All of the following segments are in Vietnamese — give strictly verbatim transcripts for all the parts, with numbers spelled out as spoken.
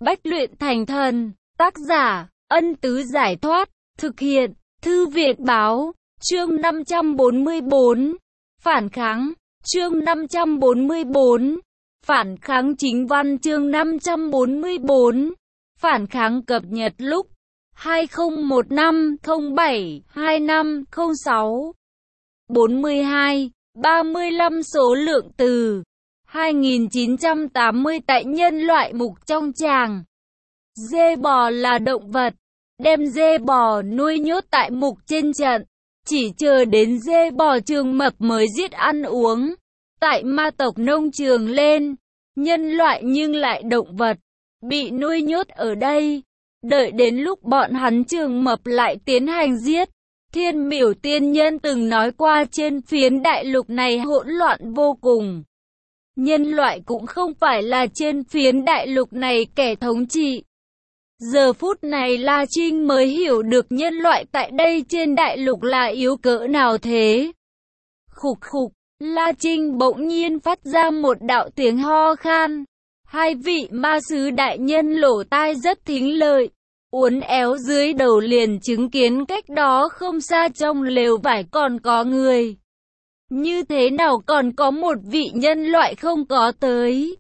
Bách luyện thành thần. Tác giả, Ân Tứ Giải Thoát. Thực hiện, Thư Việt Báo. Chương năm trăm bốn mươi bốn. Phản kháng. Chương năm trăm bốn mươi bốn. Phản kháng chính văn. Chương năm trăm bốn mươi bốn. Phản kháng cập nhật lúc hai không một năm không bảy hai năm không sáu. bốn mươi hai, ba mươi lăm số lượng từ hai nghìn chín trăm tám mươi tại nhân loại mục trong tràng. Dê bò là động vật, đem dê bò nuôi nhốt tại mục trên trận, chỉ chờ đến dê bò trường mập mới giết ăn uống. Tại ma tộc nông trường lên, nhân loại nhưng lại động vật, bị nuôi nhốt ở đây, đợi đến lúc bọn hắn trường mập lại tiến hành giết. Thiên Miểu Tiên Nhân từng nói qua trên phiến đại lục này hỗn loạn vô cùng. Nhân loại cũng không phải là trên phiến đại lục này kẻ thống trị. Giờ phút này La Trinh mới hiểu được nhân loại tại đây trên đại lục là yếu cỡ nào thế. Khục khục, La Trinh bỗng nhiên phát ra một đạo tiếng ho khan. Hai vị ma sứ đại nhân lỗ tai rất thính lợi, uốn éo dưới đầu liền chứng kiến cách đó không xa trong lều vải còn có người. Như thế nào còn có một vị nhân loại không có tới?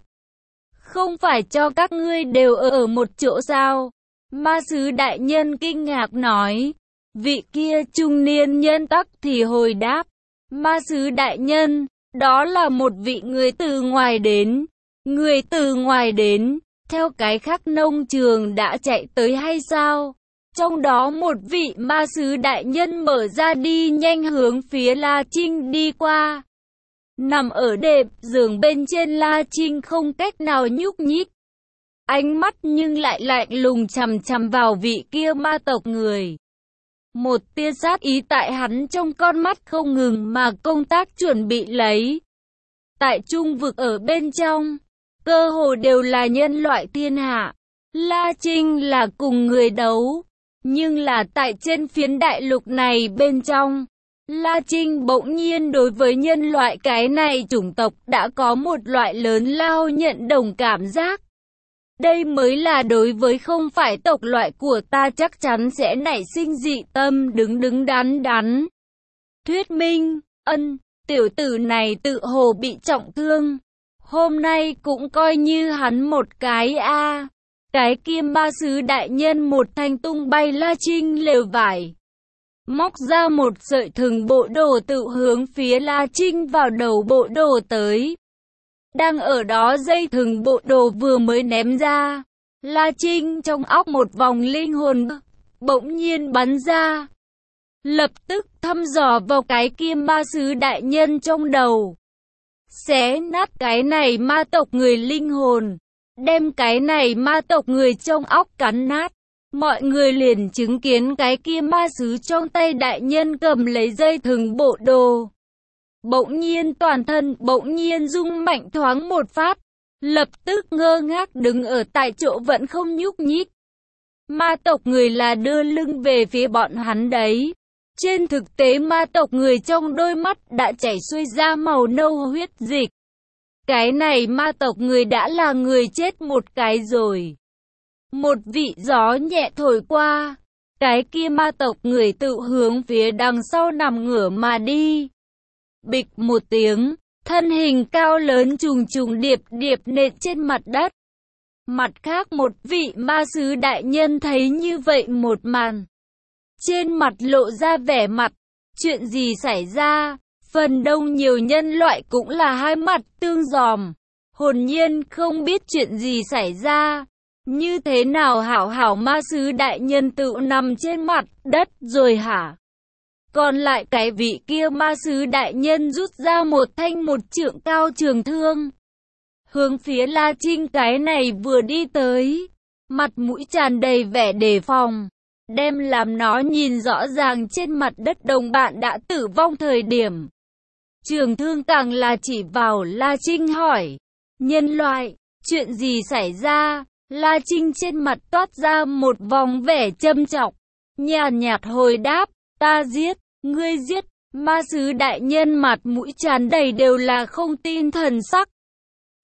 Không phải cho các ngươi đều ở một chỗ sao? Ma sứ đại nhân kinh ngạc nói. Vị kia trung niên nhân tắc thì hồi đáp. Ma sứ đại nhân, đó là một vị người từ ngoài đến. Người từ ngoài đến, theo cái khác nông trường đã chạy tới hay sao? Trong đó một vị ma sứ đại nhân mở ra đi nhanh hướng phía La Trinh đi qua. Nằm ở đệm giường bên trên La Trinh không cách nào nhúc nhích. Ánh mắt nhưng lại lạnh lùng chằm chằm vào vị kia ma tộc người. Một tia sát ý tại hắn trong con mắt không ngừng mà công tác chuẩn bị lấy. Tại trung vực ở bên trong, cơ hồ đều là nhân loại thiên hạ. La Trinh là cùng người đấu. Nhưng là tại trên phiến đại lục này bên trong, La Trinh bỗng nhiên đối với nhân loại cái này chủng tộc đã có một loại lớn lao nhận đồng cảm giác. Đây mới là đối với không phải tộc loại của ta chắc chắn sẽ nảy sinh dị tâm đứng đứng đắn đắn. Thuyết minh, ân, tiểu tử này tự hồ bị trọng thương. Hôm nay cũng coi như hắn một cái a. À. Cái kia ma sứ đại nhân một thanh tung bay La Trinh lều vải. Móc ra một sợi thừng bộ đồ tự hướng phía La Trinh vào đầu bộ đồ tới. Đang ở đó dây thừng bộ đồ vừa mới ném ra. La Trinh trong óc một vòng linh hồn bỗng nhiên bắn ra. Lập tức thăm dò vào cái kia ma sứ đại nhân trong đầu. Xé nát cái này ma tộc người linh hồn. Đem cái này ma tộc người trong óc cắn nát. Mọi người liền chứng kiến cái kia ma sứ trong tay đại nhân cầm lấy dây thừng bộ đồ. Bỗng nhiên toàn thân bỗng nhiên rung mạnh thoáng một phát. Lập tức ngơ ngác đứng ở tại chỗ vẫn không nhúc nhích. Ma tộc người là đưa lưng về phía bọn hắn đấy. Trên thực tế ma tộc người trong đôi mắt đã chảy xuôi ra màu nâu huyết dịch. Cái này ma tộc người đã là người chết một cái rồi. Một vị gió nhẹ thổi qua. Cái kia ma tộc người tự hướng phía đằng sau nằm ngửa mà đi. Bịch một tiếng, thân hình cao lớn trùng trùng điệp điệp nện trên mặt đất. Mặt khác một vị ma sứ đại nhân thấy như vậy một màn. Trên mặt lộ ra vẻ mặt, chuyện gì xảy ra? Phần đông nhiều nhân loại cũng là hai mặt tương giòm, hồn nhiên không biết chuyện gì xảy ra. Như thế nào hảo hảo ma sứ đại nhân tự nằm trên mặt đất rồi hả? Còn lại cái vị kia ma sứ đại nhân rút ra một thanh một trượng cao trường thương. Hướng phía La Trinh cái này vừa đi tới, mặt mũi tràn đầy vẻ đề phòng. Đem làm nó nhìn rõ ràng trên mặt đất đồng bạn đã tử vong thời điểm. Trường thương càng là chỉ vào La Trinh hỏi. Nhân loại, chuyện gì xảy ra? La Trinh trên mặt toát ra một vòng vẻ châm chọc. Nhàn nhạt hồi đáp, ta giết, ngươi giết. Ma sứ đại nhân mặt mũi tràn đầy đều là không tin thần sắc.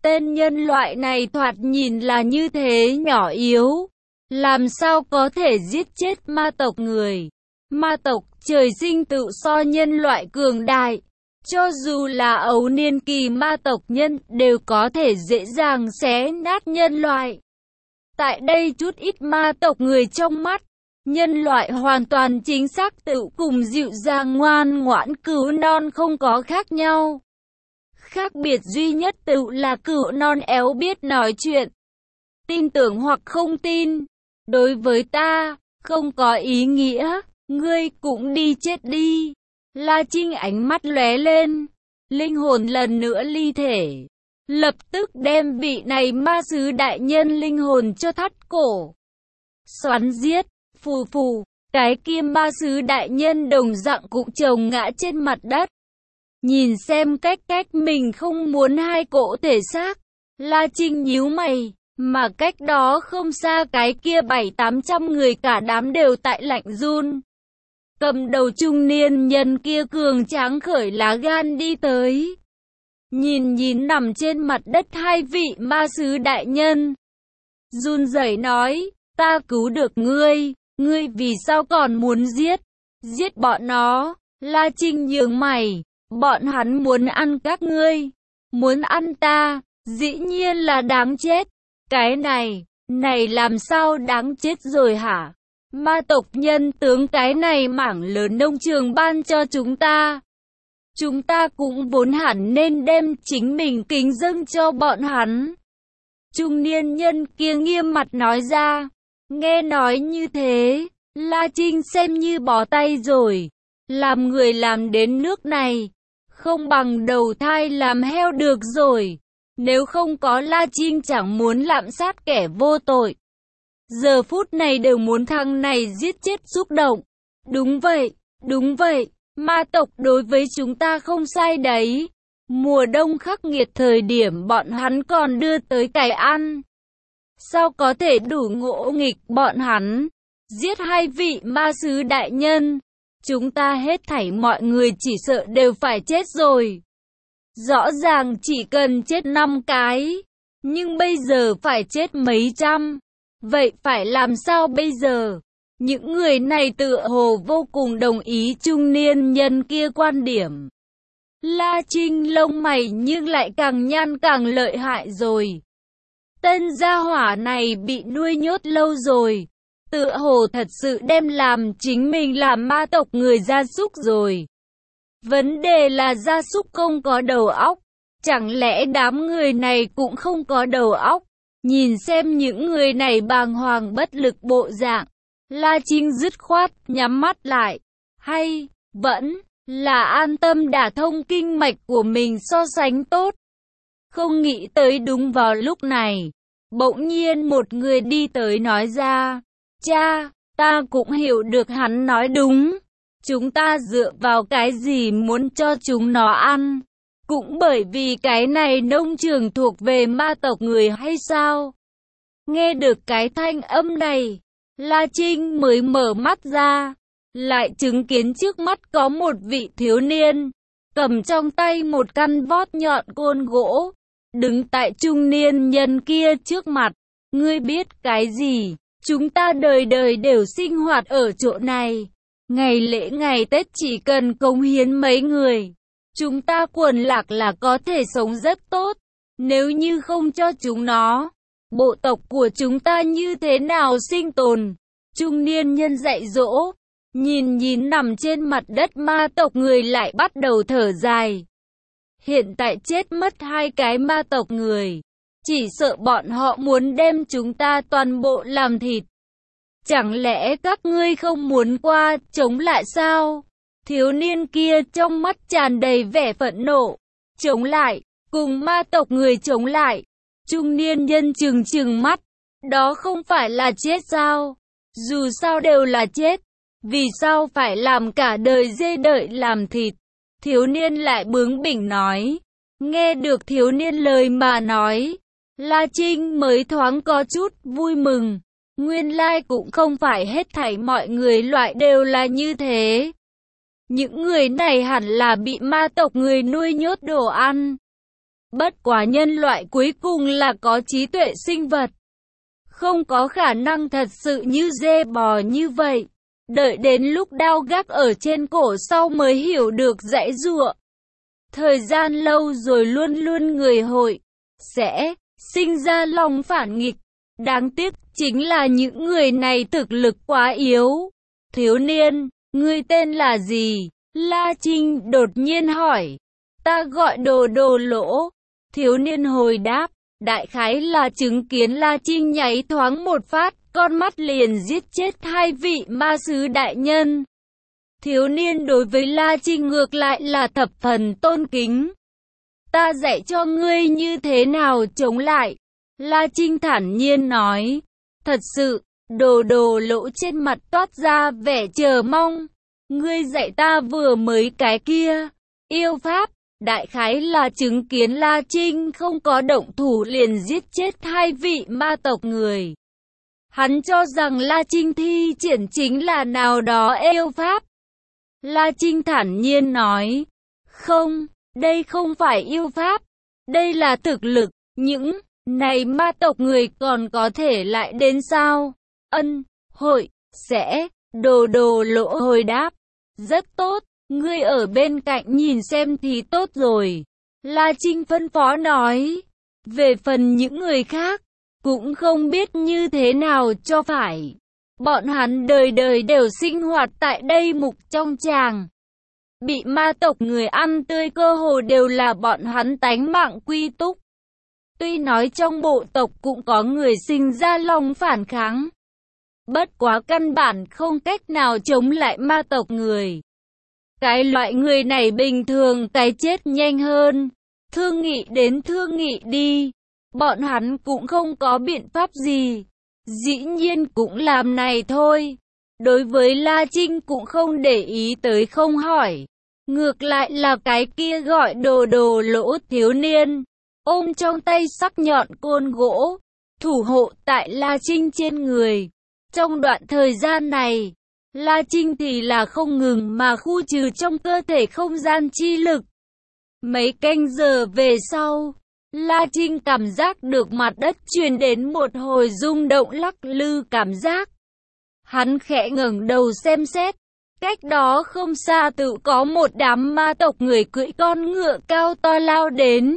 Tên nhân loại này thoạt nhìn là như thế nhỏ yếu, làm sao có thể giết chết ma tộc người. Ma tộc trời sinh tự so nhân loại cường đại, cho dù là ấu niên kỳ ma tộc nhân đều có thể dễ dàng xé nát nhân loại. Tại đây chút ít ma tộc người trong mắt, nhân loại hoàn toàn chính xác tự cùng dịu dàng ngoan ngoãn cừu non không có khác nhau. Khác biệt duy nhất tự là cừu non éo biết nói chuyện. Tin tưởng hoặc không tin, đối với ta, không có ý nghĩa, ngươi cũng đi chết đi. La Trinh ánh mắt lóe lên, linh hồn lần nữa ly thể, lập tức đem vị này ma sứ đại nhân linh hồn cho thắt cổ. Xoắn giết, phù phù, cái kia ma sứ đại nhân đồng dạng cũng chồng ngã trên mặt đất. Nhìn xem cách cách mình không muốn hai cỗ thể xác, La Trinh nhíu mày, mà cách đó không xa cái kia bảy tám trăm người cả đám đều tại lạnh run. Cầm đầu trung niên nhân kia cường tráng khởi lá gan đi tới. Nhìn nhìn nằm trên mặt đất hai vị ma sứ đại nhân. Run rẩy nói, ta cứu được ngươi, ngươi vì sao còn muốn giết? Giết bọn nó. La Trinh nhướng mày, bọn hắn muốn ăn các ngươi. Muốn ăn ta, dĩ nhiên là đáng chết. Cái này, này làm sao đáng chết rồi hả? Ma tộc nhân tướng cái này mảng lớn nông trường ban cho chúng ta. Chúng ta cũng vốn hẳn nên đem chính mình kính dâng cho bọn hắn. Trung niên nhân kia nghiêm mặt nói ra. Nghe nói như thế, La Trinh xem như bó tay rồi. Làm người làm đến nước này, không bằng đầu thai làm heo được rồi. Nếu không có La Trinh chẳng muốn lạm sát kẻ vô tội. Giờ phút này đều muốn thằng này giết chết xúc động. Đúng vậy, đúng vậy, ma tộc đối với chúng ta không sai đấy. Mùa đông khắc nghiệt thời điểm bọn hắn còn đưa tới cày ăn. Sao có thể đủ ngỗ nghịch bọn hắn? Giết hai vị ma sứ đại nhân. Chúng ta hết thảy mọi người chỉ sợ đều phải chết rồi. Rõ ràng chỉ cần chết năm cái. Nhưng bây giờ phải chết mấy trăm. Vậy phải làm sao bây giờ? Những người này tựa hồ vô cùng đồng ý trung niên nhân kia quan điểm. La Trinh lông mày nhưng lại càng nhăn càng lợi hại rồi. Tên gia hỏa này bị nuôi nhốt lâu rồi. Tựa hồ thật sự đem làm chính mình làm ma tộc người gia súc rồi. Vấn đề là gia súc không có đầu óc. Chẳng lẽ đám người này cũng không có đầu óc? Nhìn xem những người này bàng hoàng bất lực bộ dạng, La Trinh dứt khoát, nhắm mắt lại. Hay, vẫn, là an tâm đả thông kinh mạch của mình so sánh tốt. Không nghĩ tới đúng vào lúc này, bỗng nhiên một người đi tới nói ra. Cha, ta cũng hiểu được hắn nói đúng. Chúng ta dựa vào cái gì muốn cho chúng nó ăn? Cũng bởi vì cái này nông trường thuộc về ma tộc người hay sao? Nghe được cái thanh âm này, La Trinh mới mở mắt ra, lại chứng kiến trước mắt có một vị thiếu niên, cầm trong tay một căn vót nhọn côn gỗ, đứng tại trung niên nhân kia trước mặt. Ngươi biết cái gì? Chúng ta đời đời đều sinh hoạt ở chỗ này. Ngày lễ ngày Tết chỉ cần cống hiến mấy người. Chúng ta quần lạc là có thể sống rất tốt. Nếu như không cho chúng nó, bộ tộc của chúng ta như thế nào sinh tồn? Trung niên nhân dạy dỗ, nhìn nhìn nằm trên mặt đất ma tộc người lại bắt đầu thở dài. Hiện tại chết mất hai cái ma tộc người, chỉ sợ bọn họ muốn đem chúng ta toàn bộ làm thịt. Chẳng lẽ các ngươi không muốn qua chống lại sao? Thiếu niên kia trong mắt tràn đầy vẻ phẫn nộ. Chống lại, cùng ma tộc người chống lại. Trung niên nhân trừng trừng mắt. Đó không phải là chết sao? Dù sao đều là chết. Vì sao phải làm cả đời dê đợi làm thịt? Thiếu niên lại bướng bỉnh nói. Nghe được thiếu niên lời mà nói, La Trinh mới thoáng có chút vui mừng. Nguyên lai cũng không phải hết thảy mọi người loại đều là như thế. Những người này hẳn là bị ma tộc người nuôi nhốt đồ ăn. Bất quá nhân loại cuối cùng là có trí tuệ sinh vật. Không có khả năng thật sự như dê bò như vậy. Đợi đến lúc đao gác ở trên cổ sau mới hiểu được giãy giụa. Thời gian lâu rồi luôn luôn người hội sẽ sinh ra lòng phản nghịch. Đáng tiếc chính là những người này thực lực quá yếu. Thiếu niên, ngươi tên là gì? La Trinh đột nhiên hỏi. Ta gọi Đồ Đồ Lỗ. Thiếu niên hồi đáp. Đại khái là chứng kiến La Trinh nháy thoáng một phát, con mắt liền giết chết hai vị ma sứ đại nhân. Thiếu niên đối với La Trinh ngược lại là thập phần tôn kính. Ta dạy cho ngươi như thế nào chống lại. La Trinh thản nhiên nói. Thật sự, Đồ Đồ Lỗ trên mặt toát ra vẻ chờ mong. Ngươi dạy ta vừa mới cái kia, yêu pháp. Đại khái là chứng kiến La Trinh không có động thủ liền giết chết hai vị ma tộc người. Hắn cho rằng La Trinh thi triển chính là nào đó yêu pháp. La Trinh thản nhiên nói. Không, đây không phải yêu pháp. Đây là thực lực. Những này ma tộc người còn có thể lại đến sao? Ân, hội, sẽ, Đồ Đồ Lỗ hồi đáp. Rất tốt. Ngươi ở bên cạnh nhìn xem thì tốt rồi. La Trinh phân phó nói. Về phần những người khác, cũng không biết như thế nào cho phải. Bọn hắn đời đời đều sinh hoạt tại đây mục trong tràng. Bị ma tộc người ăn tươi cơ hồ đều là bọn hắn tánh mạng quy túc. Tuy nói trong bộ tộc cũng có người sinh ra lòng phản kháng. Bất quá căn bản không cách nào chống lại ma tộc người. Cái loại người này bình thường cái chết nhanh hơn. Thương nghị đến thương nghị đi. Bọn hắn cũng không có biện pháp gì. Dĩ nhiên cũng làm này thôi. Đối với La Trinh cũng không để ý tới không hỏi. Ngược lại là cái kia gọi Đồ Đồ Lỗ thiếu niên. Ôm trong tay sắc nhọn côn gỗ. Thủ hộ tại La Trinh trên người. Trong đoạn thời gian này, La Trinh thì là không ngừng mà khu trừ trong cơ thể không gian chi lực. Mấy canh giờ về sau, La Trinh cảm giác được mặt đất truyền đến một hồi rung động lắc lư cảm giác. Hắn khẽ ngẩng đầu xem xét, cách đó không xa tự có một đám ma tộc người cưỡi con ngựa cao to lao đến.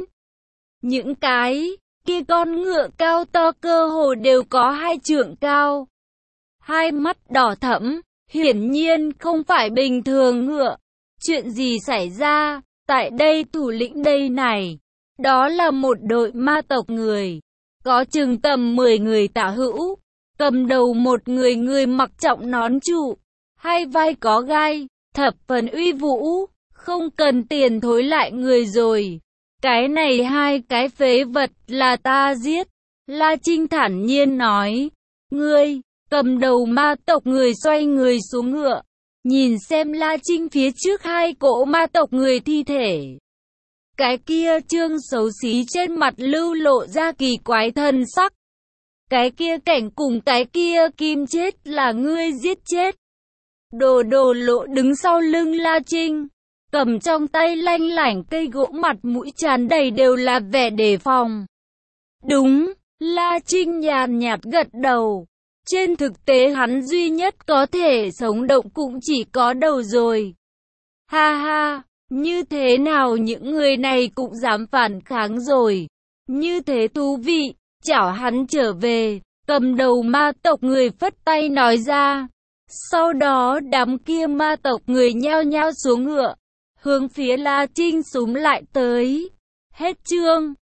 Những cái kia con ngựa cao to cơ hồ đều có hai trượng cao. Hai mắt đỏ thẫm. Hiển nhiên không phải bình thường ngựa. Chuyện gì xảy ra? Tại đây thủ lĩnh đây này. Đó là một đội ma tộc người. Có chừng tầm mười người tả hữu. Cầm đầu một người người mặc trọng nón trụ. Hai vai có gai. Thập phần uy vũ. Không cần tiền thối lại người rồi. Cái này hai cái phế vật là ta giết. La Trinh thản nhiên nói. Ngươi. Cầm đầu ma tộc người xoay người xuống ngựa, nhìn xem La Trinh phía trước hai cỗ ma tộc người thi thể. Cái kia trương xấu xí trên mặt lưu lộ ra kỳ quái thân sắc. Cái kia cảnh cùng cái kia kim chết là ngươi giết chết. Đồ Đồ Lỗ đứng sau lưng La Trinh, cầm trong tay lanh lảnh cây gỗ, mặt mũi tràn đầy đều là vẻ đề phòng. Đúng, La Trinh nhàn nhạt gật đầu. Trên thực tế hắn duy nhất có thể sống động cũng chỉ có đầu rồi. Ha ha, như thế nào những người này cũng dám phản kháng rồi. Như thế thú vị, chảo hắn trở về, cầm đầu ma tộc người phất tay nói ra. Sau đó đám kia ma tộc người nhao nhao xuống ngựa, hướng phía La Trinh xúm lại tới. Hết chương.